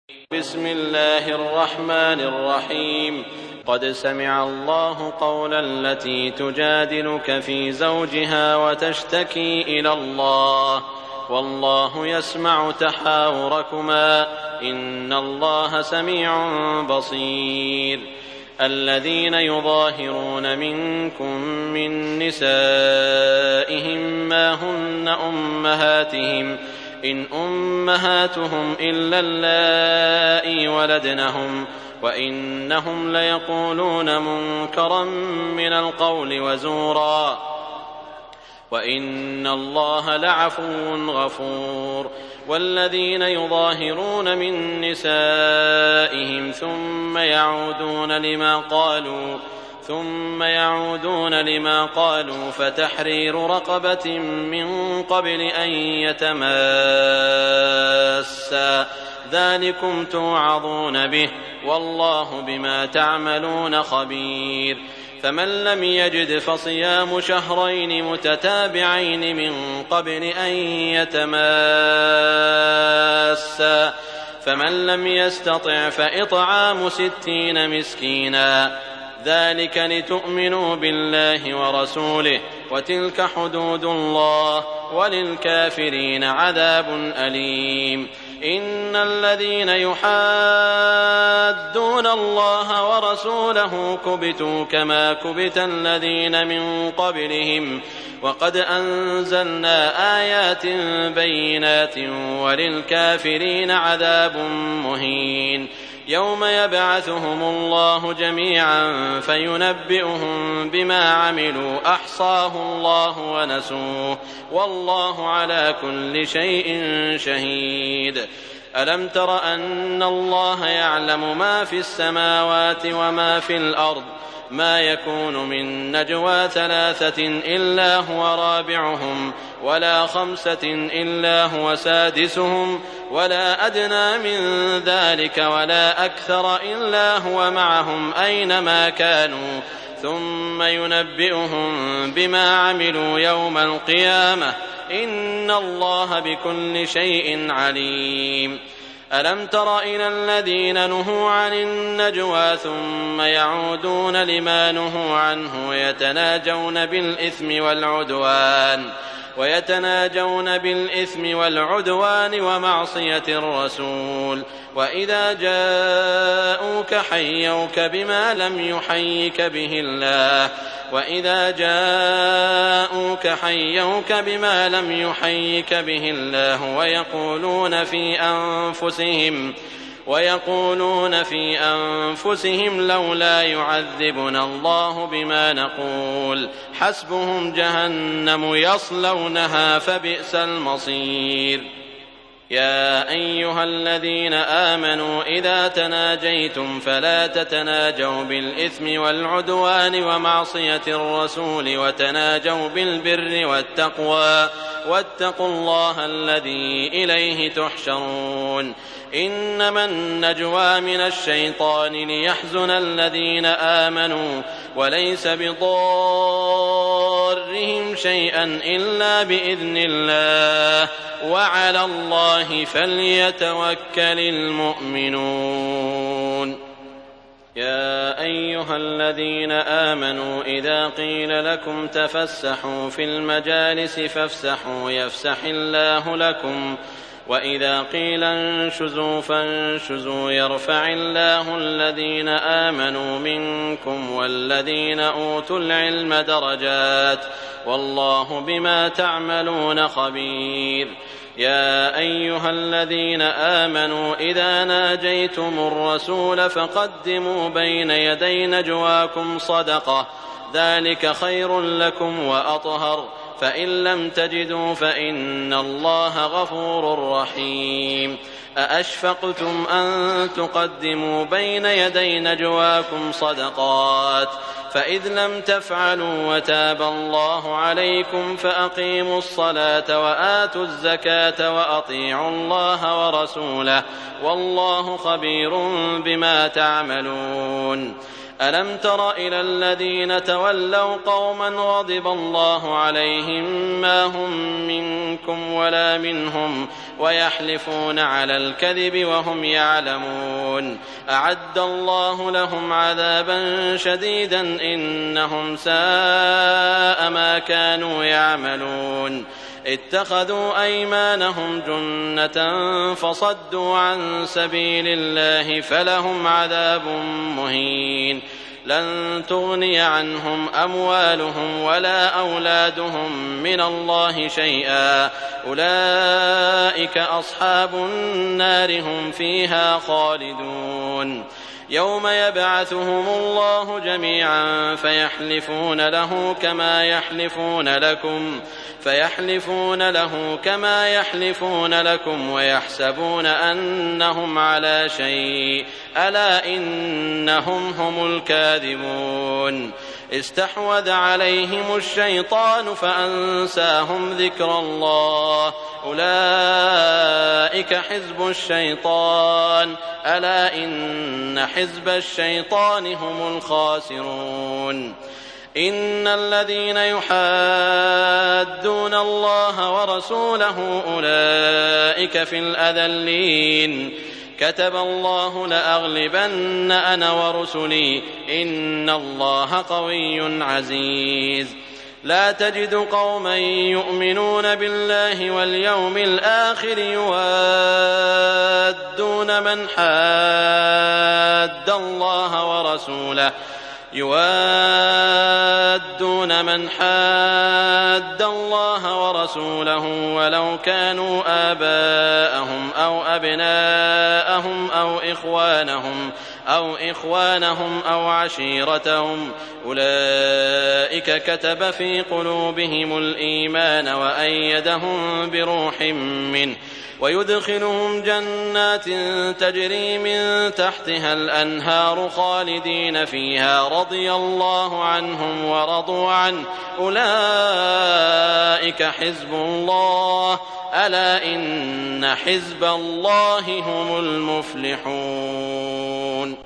بسم الله الرحمن الرحيم. قد سمع الله قول التي تجادلك في زوجها وتشتكي إلى الله والله يسمع تحاوركما إن الله سميع بصير. الذين يظاهرون منكم من نسائهم ما هن أمهاتهم إن أمهاتهم إلا اللائي ولدنهم وإنهم ليقولون منكرا من القول وزورا وإن الله لعفو غفور. والذين يظاهرون من نسائهم ثم يعودون لما قالوا فتحرير رقبة من قبل أن يتماسا ذلكم توعظون به والله بما تعملون خبير. فمن لم يجد فصيام شهرين متتابعين من قبل أن يتماسا فمن لم يستطع فإطعام 60 مسكينا ذلك لتؤمنوا بالله ورسوله وتلك حدود الله وللكافرين عذاب أليم. إن الذين يحادون الله ورسوله كبتوا كما كبت الذين من قبلهم وقد أنزلنا آيات بينات وللكافرين عذاب مهين. يوم يبعثهم الله جميعا فينبئهم بما عملوا أحصاه الله ونسوه والله على كل شيء شهيد. ألم تر أن الله يعلم ما في السماوات وما في الأرض ما يكون من نجوى 3 إلا هو رابعهم ولا 5 إلا هو سادسهم ولا أدنى من ذلك ولا أكثر إلا هو معهم أينما كانوا ثم ينبئهم بما عملوا يوم القيامة إن الله بكل شيء عليم. ألم تر إلى الذين نهوا عن النجوى ثم يعودون لما نهوا عنه ويتناجون بالإثم والعدوان ومعصية الرسول وإذا جاءوك حيوك بما لم يحيك به الله ويقولون في أنفسهم لولا يعذبنا الله بما نقول حسبهم جهنم يصلونها فبئس المصير. يا أيها الذين آمنوا إذا تناجيتم فلا تتناجوا بالإثم والعدوان ومعصية الرسول وتناجوا بالبر والتقوى واتقوا الله الذي إليه تحشرون. إنما النجوى من الشيطان ليحزن الذين آمنوا وليس بضارهم شيئا إلا بإذن الله وعلى الله فليتوكل المؤمنون. يا أيها الذين آمنوا إذا قيل لكم تفسحوا في المجالس فافسحوا يفسح الله لكم وإذا قيل انشزوا فانشزوا يرفع الله الذين آمنوا منكم والذين أوتوا العلم درجات والله بما تعملون خبير. يا أيها الذين آمنوا إذا ناجيتم الرسول فقدموا بين يدي نجواكم صدقة ذلك خير لكم وأطهر فإن لم تجدوا فإن الله غفور رحيم. أأشفقتم أن تقدموا بين يدي نجواكم صدقات فإذ لم تفعلوا وتاب الله عليكم فأقيموا الصلاة وآتوا الزكاة وأطيعوا الله ورسوله والله خبير بما تعملون. ألم تر إلى الذين تولوا قوما غضب الله عليهم ما هم منكم ولا منهم ويحلفون على الكذب وهم يعلمون أعد الله لهم عذابا شديدا إنهم ساء ما كانوا يعملون اتخذوا أيمانهم جنة فصدوا عن سبيل الله فلهم عذاب مهين لن تغني عنهم أموالهم ولا أولادهم من الله شيئا أولئك أصحاب النار هم فيها خالدون يوم يبعثهم الله جميعا فيحلفون له كما يحلفون لكم ويحسبون أنهم على شيء ألا إنهم هم الكاذبون استحوذ عليهم الشيطان فأنساهم ذكر الله أولئك حزب الشيطان ألا إن حزب الشيطان هم الخاسرون إن الذين يحادون الله ورسوله أولئك في الأذلين كتب الله لأغلبن أنا ورسلي إن الله قوي عزيز لا تجد قوما يؤمنون بالله واليوم الآخر يوادون من حاد الله ورسوله ولو كانوا آباءهم أو أبناءهم أو إخوانهم أو عشيرتهم أولئك كتب في قلوبهم الإيمان وأيدهم بروح منه ويدخلهم جنات تجري من تحتها الأنهار خالدين فيها رضي الله عنهم ورضوا عنه أولئك حزب الله ألا إن حزب الله هم المفلحون.